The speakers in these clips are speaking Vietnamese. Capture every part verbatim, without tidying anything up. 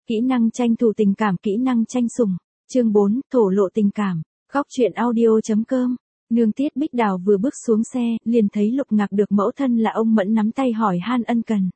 Kỹ năng tranh thủ tình cảm, kỹ năng tranh sủng. Chương bốn, thổ lộ tình cảm. Góc truyện audio.com. Nương Tiết Bích Đào vừa bước xuống xe, liền thấy Lục Ngạc được mẫu thân là ông Mẫn nắm tay hỏi han ân cần.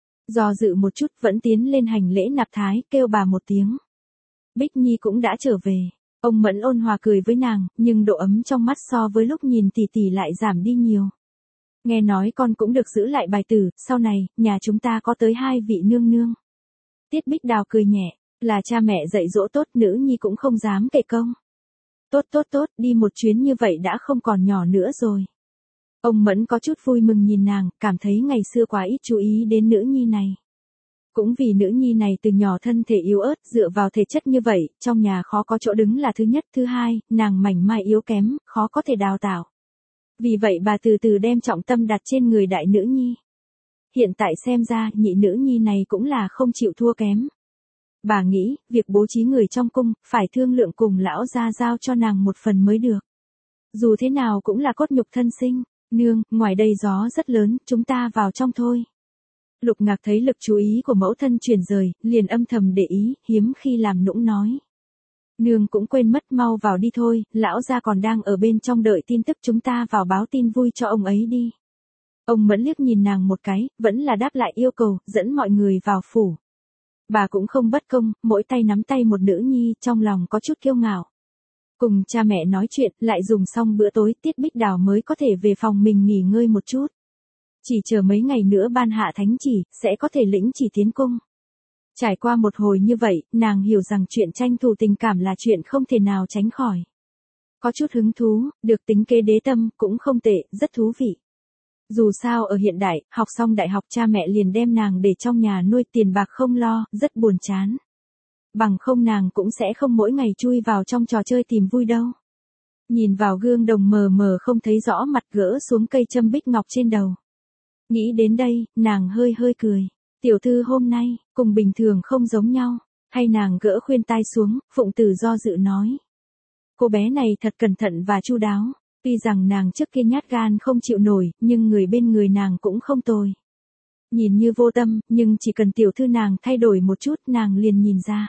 Do dự một chút vẫn tiến lên hành lễ nạp thái, kêu bà một tiếng. Bích Nhi cũng đã trở về. Ông Mẫn ôn hòa cười với nàng, nhưng độ ấm trong mắt so với lúc nhìn tỷ tỷ lại giảm đi nhiều. Nghe nói con cũng được giữ lại bài tử, sau này, nhà chúng ta có tới hai vị nương nương. Tiết Bích Đào cười nhẹ, là cha mẹ dạy dỗ tốt, nữ nhi cũng không dám kể công. Tốt tốt tốt, đi một chuyến như vậy đã không còn nhỏ nữa rồi. Ông Mẫn có chút vui mừng nhìn nàng, cảm thấy ngày xưa quá ít chú ý đến nữ nhi này. Cũng vì nữ nhi này từ nhỏ thân thể yếu ớt, dựa vào thể chất như vậy, trong nhà khó có chỗ đứng là thứ nhất, thứ hai, nàng mảnh mai yếu kém, khó có thể đào tạo. Vì vậy bà từ từ đem trọng tâm đặt trên người đại nữ nhi. Hiện tại xem ra, nhị nữ nhi này cũng là không chịu thua kém. Bà nghĩ, việc bố trí người trong cung, phải thương lượng cùng lão gia giao cho nàng một phần mới được. Dù thế nào cũng là cốt nhục thân sinh. Nương, ngoài đây gió rất lớn, chúng ta vào trong thôi. Lục Ngạc thấy lực chú ý của mẫu thân chuyển rời, liền âm thầm để ý, hiếm khi làm nũng nói. Nương cũng quên mất, mau vào đi thôi, lão gia còn đang ở bên trong đợi tin tức, chúng ta vào báo tin vui cho ông ấy đi. Ông Mẫn liếc nhìn nàng một cái, vẫn là đáp lại yêu cầu, dẫn mọi người vào phủ. Bà cũng không bất công, mỗi tay nắm tay một nữ nhi, trong lòng có chút kiêu ngạo. Cùng cha mẹ nói chuyện, lại dùng xong bữa tối, Tiết Bích Đào mới có thể về phòng mình nghỉ ngơi một chút. Chỉ chờ mấy ngày nữa ban hạ thánh chỉ, sẽ có thể lĩnh chỉ tiến cung. Trải qua một hồi như vậy, nàng hiểu rằng chuyện tranh thủ tình cảm là chuyện không thể nào tránh khỏi. Có chút hứng thú, được tính kế đế tâm, cũng không tệ, rất thú vị. Dù sao ở hiện đại, học xong đại học cha mẹ liền đem nàng để trong nhà nuôi, tiền bạc không lo, rất buồn chán. Bằng không nàng cũng sẽ không mỗi ngày chui vào trong trò chơi tìm vui đâu. Nhìn vào gương đồng mờ mờ không thấy rõ mặt, gỡ xuống cây châm bích ngọc trên đầu. Nghĩ đến đây, nàng hơi hơi cười. Tiểu thư hôm nay, cùng bình thường không giống nhau. Hay nàng gỡ khuyên tai xuống, Phụng Tử do dự nói. Cô bé này thật cẩn thận và chu đáo. Tuy rằng nàng trước kia nhát gan không chịu nổi, nhưng người bên người nàng cũng không tồi. Nhìn như vô tâm, nhưng chỉ cần tiểu thư nàng thay đổi một chút, nàng liền nhìn ra.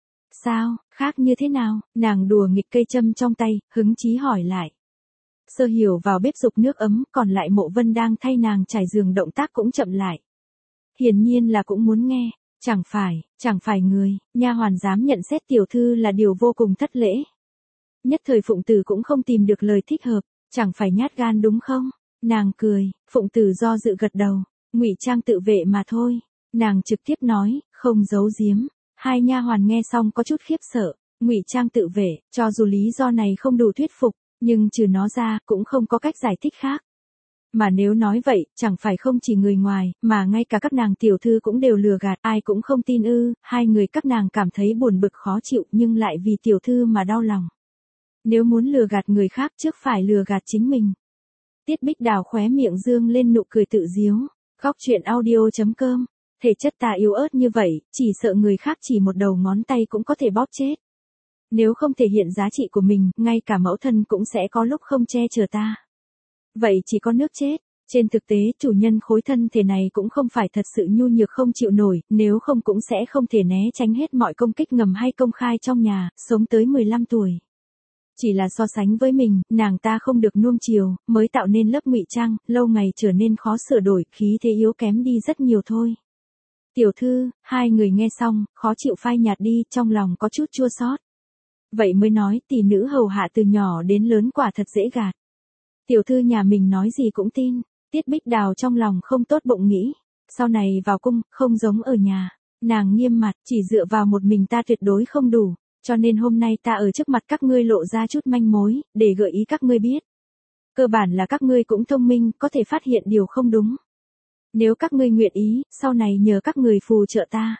Sao, khác như thế nào? Nàng đùa nghịch cây châm trong tay, hứng chí hỏi lại. Sơ Hiểu vào bếp dục nước ấm, còn lại Mộ Vân đang thay nàng trải giường, động tác cũng chậm lại. Hiển nhiên là cũng muốn nghe, chẳng phải, chẳng phải người, nha hoàn dám nhận xét tiểu thư là điều vô cùng thất lễ. Nhất thời Phụng Tử cũng không tìm được lời thích hợp, chẳng phải nhát gan đúng không? Nàng cười, Phụng Tử do dự gật đầu, ngụy trang tự vệ mà thôi. Nàng trực tiếp nói, không giấu giếm. Hai nha hoàn nghe xong có chút khiếp sợ, ngụy trang tự vệ, cho dù lý do này không đủ thuyết phục, nhưng trừ nó ra, cũng không có cách giải thích khác. Mà nếu nói vậy, chẳng phải không chỉ người ngoài, mà ngay cả các nàng tiểu thư cũng đều lừa gạt, ai cũng không tin ư? Hai người các nàng cảm thấy buồn bực khó chịu, nhưng lại vì tiểu thư mà đau lòng. Nếu muốn lừa gạt người khác trước phải lừa gạt chính mình. Tiết Bích Đào khóe miệng dương lên nụ cười tự diếu. Góc truyện audio.com. Thể chất ta yếu ớt như vậy, chỉ sợ người khác chỉ một đầu ngón tay cũng có thể bóp chết. Nếu không thể hiện giá trị của mình, ngay cả mẫu thân cũng sẽ có lúc không che chở ta. Vậy chỉ có nước chết. Trên thực tế, chủ nhân khối thân thể này cũng không phải thật sự nhu nhược không chịu nổi, nếu không cũng sẽ không thể né tránh hết mọi công kích ngầm hay công khai trong nhà, sống tới mười lăm tuổi. Chỉ là so sánh với mình, nàng ta không được nuông chiều, mới tạo nên lớp ngụy trang, lâu ngày trở nên khó sửa đổi, khí thế yếu kém đi rất nhiều thôi. Tiểu thư, hai người nghe xong, khó chịu phai nhạt đi, trong lòng có chút chua xót. Vậy mới nói, tỷ nữ hầu hạ từ nhỏ đến lớn quả thật dễ gạt. Tiểu thư nhà mình nói gì cũng tin. Tiết Bích Đào trong lòng không tốt bụng nghĩ, sau này vào cung, không giống ở nhà. Nàng nghiêm mặt, chỉ dựa vào một mình ta tuyệt đối không đủ, cho nên hôm nay ta ở trước mặt các ngươi lộ ra chút manh mối, để gợi ý các ngươi biết. Cơ bản là các ngươi cũng thông minh, có thể phát hiện điều không đúng. Nếu các ngươi nguyện ý, sau này nhờ các người phù trợ ta.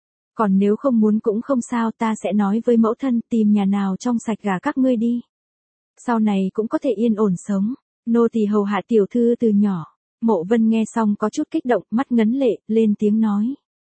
Còn nếu không muốn cũng không sao, ta sẽ nói với mẫu thân tìm nhà nào trong sạch gả các ngươi đi. Sau này cũng có thể yên ổn sống. Nô tỳ hầu hạ tiểu thư từ nhỏ. Mộ Vân nghe xong có chút kích động, mắt ngấn lệ, lên tiếng nói.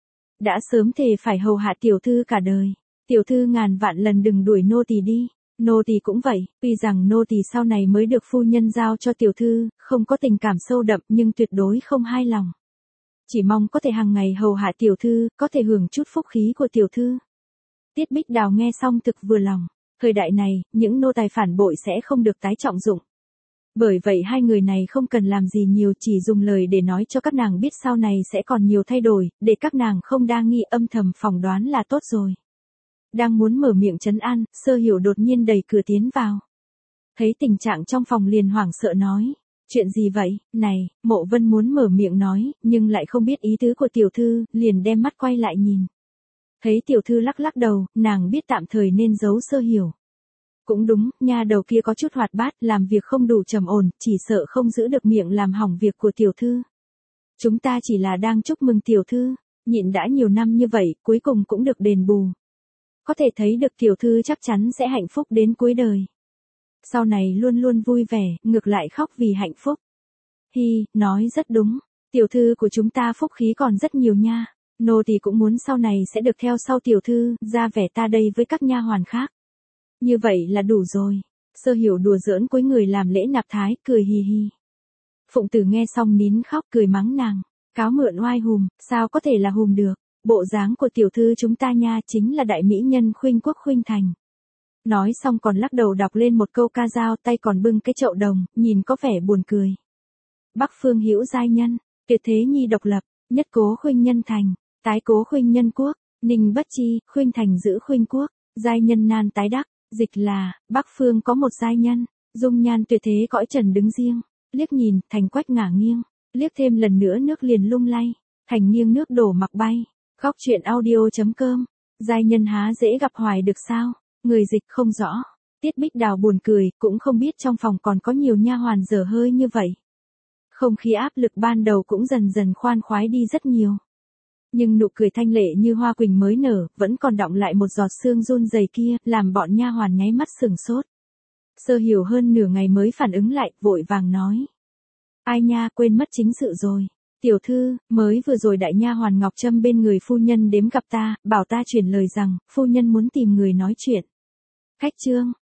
Đã sớm thề phải hầu hạ tiểu thư cả đời. Tiểu thư ngàn vạn lần đừng đuổi nô tỳ đi. Nô tỳ cũng vậy, tuy rằng nô tỳ sau này mới được phu nhân giao cho tiểu thư, không có tình cảm sâu đậm nhưng tuyệt đối không hai lòng. Chỉ mong có thể hàng ngày hầu hạ tiểu thư, có thể hưởng chút phúc khí của tiểu thư. Tiết Bích Đào nghe xong thực vừa lòng. Thời đại này, những nô tài phản bội sẽ không được tái trọng dụng. Bởi vậy hai người này không cần làm gì nhiều, chỉ dùng lời để nói cho các nàng biết sau này sẽ còn nhiều thay đổi, để các nàng không đa nghi âm thầm phỏng đoán là tốt rồi. Đang muốn mở miệng trấn an, Sơ Hiểu đột nhiên đẩy cửa tiến vào. Thấy tình trạng trong phòng liền hoảng sợ nói. Chuyện gì vậy, này, Mộ Vân muốn mở miệng nói, nhưng lại không biết ý tứ của tiểu thư, liền đem mắt quay lại nhìn. Thấy tiểu thư lắc lắc đầu, nàng biết tạm thời nên giấu Sơ Hiểu. Cũng đúng, nha đầu kia có chút hoạt bát, làm việc không đủ trầm ổn, chỉ sợ không giữ được miệng làm hỏng việc của tiểu thư. Chúng ta chỉ là đang chúc mừng tiểu thư, nhịn đã nhiều năm như vậy, cuối cùng cũng được đền bù. Có thể thấy được tiểu thư chắc chắn sẽ hạnh phúc đến cuối đời. Sau này luôn luôn vui vẻ, ngược lại khóc vì hạnh phúc. Hi, nói rất đúng, tiểu thư của chúng ta phúc khí còn rất nhiều nha, nô tỳ cũng muốn sau này sẽ được theo sau tiểu thư, ra vẻ ta đây với các nha hoàn khác. Như vậy là đủ rồi. Sơ Hiểu đùa giỡn cuối người làm lễ nạp thái, cười hì hì. Phụng Tử nghe xong nín khóc cười mắng nàng. Cáo mượn oai hùm, sao có thể là hùm được. Bộ dáng của tiểu thư chúng ta nha chính là đại mỹ nhân khuynh quốc khuynh thành. Nói xong còn lắc đầu đọc lên một câu ca dao, tay còn bưng cái chậu đồng, nhìn có vẻ buồn cười. Bắc phương hữu giai nhân, tuyệt thế nhi độc lập, nhất cố khuynh nhân thành, tái cố khuynh nhân quốc, ninh bất chi, khuynh thành giữ khuynh quốc, giai nhân nan tái đắc. Dịch là, Bắc phương có một giai nhân, dung nhan tuyệt thế cõi trần đứng riêng, liếc nhìn, thành quách ngả nghiêng, liếc thêm lần nữa nước liền lung lay, thành nghiêng nước đổ mặc bay. Góc truyện audio chấm com, giai nhân há dễ gặp hoài được sao, người dịch không rõ. Tiết Bích Đào buồn cười, cũng không biết trong phòng còn có nhiều nha hoàn dở hơi như vậy. Không khí áp lực ban đầu cũng dần dần khoan khoái đi rất nhiều. Nhưng nụ cười thanh lệ như hoa quỳnh mới nở, vẫn còn đọng lại một giọt sương run rẩy kia, làm bọn nha hoàn nháy mắt sửng sốt. Sơ Hiểu hơn nửa ngày mới phản ứng lại, vội vàng nói. Ai nha, quên mất chính sự rồi. Tiểu thư, mới vừa rồi đại nha hoàn Ngọc Trâm bên người phu nhân đếm gặp ta, bảo ta truyền lời rằng, phu nhân muốn tìm người nói chuyện. Khách trương,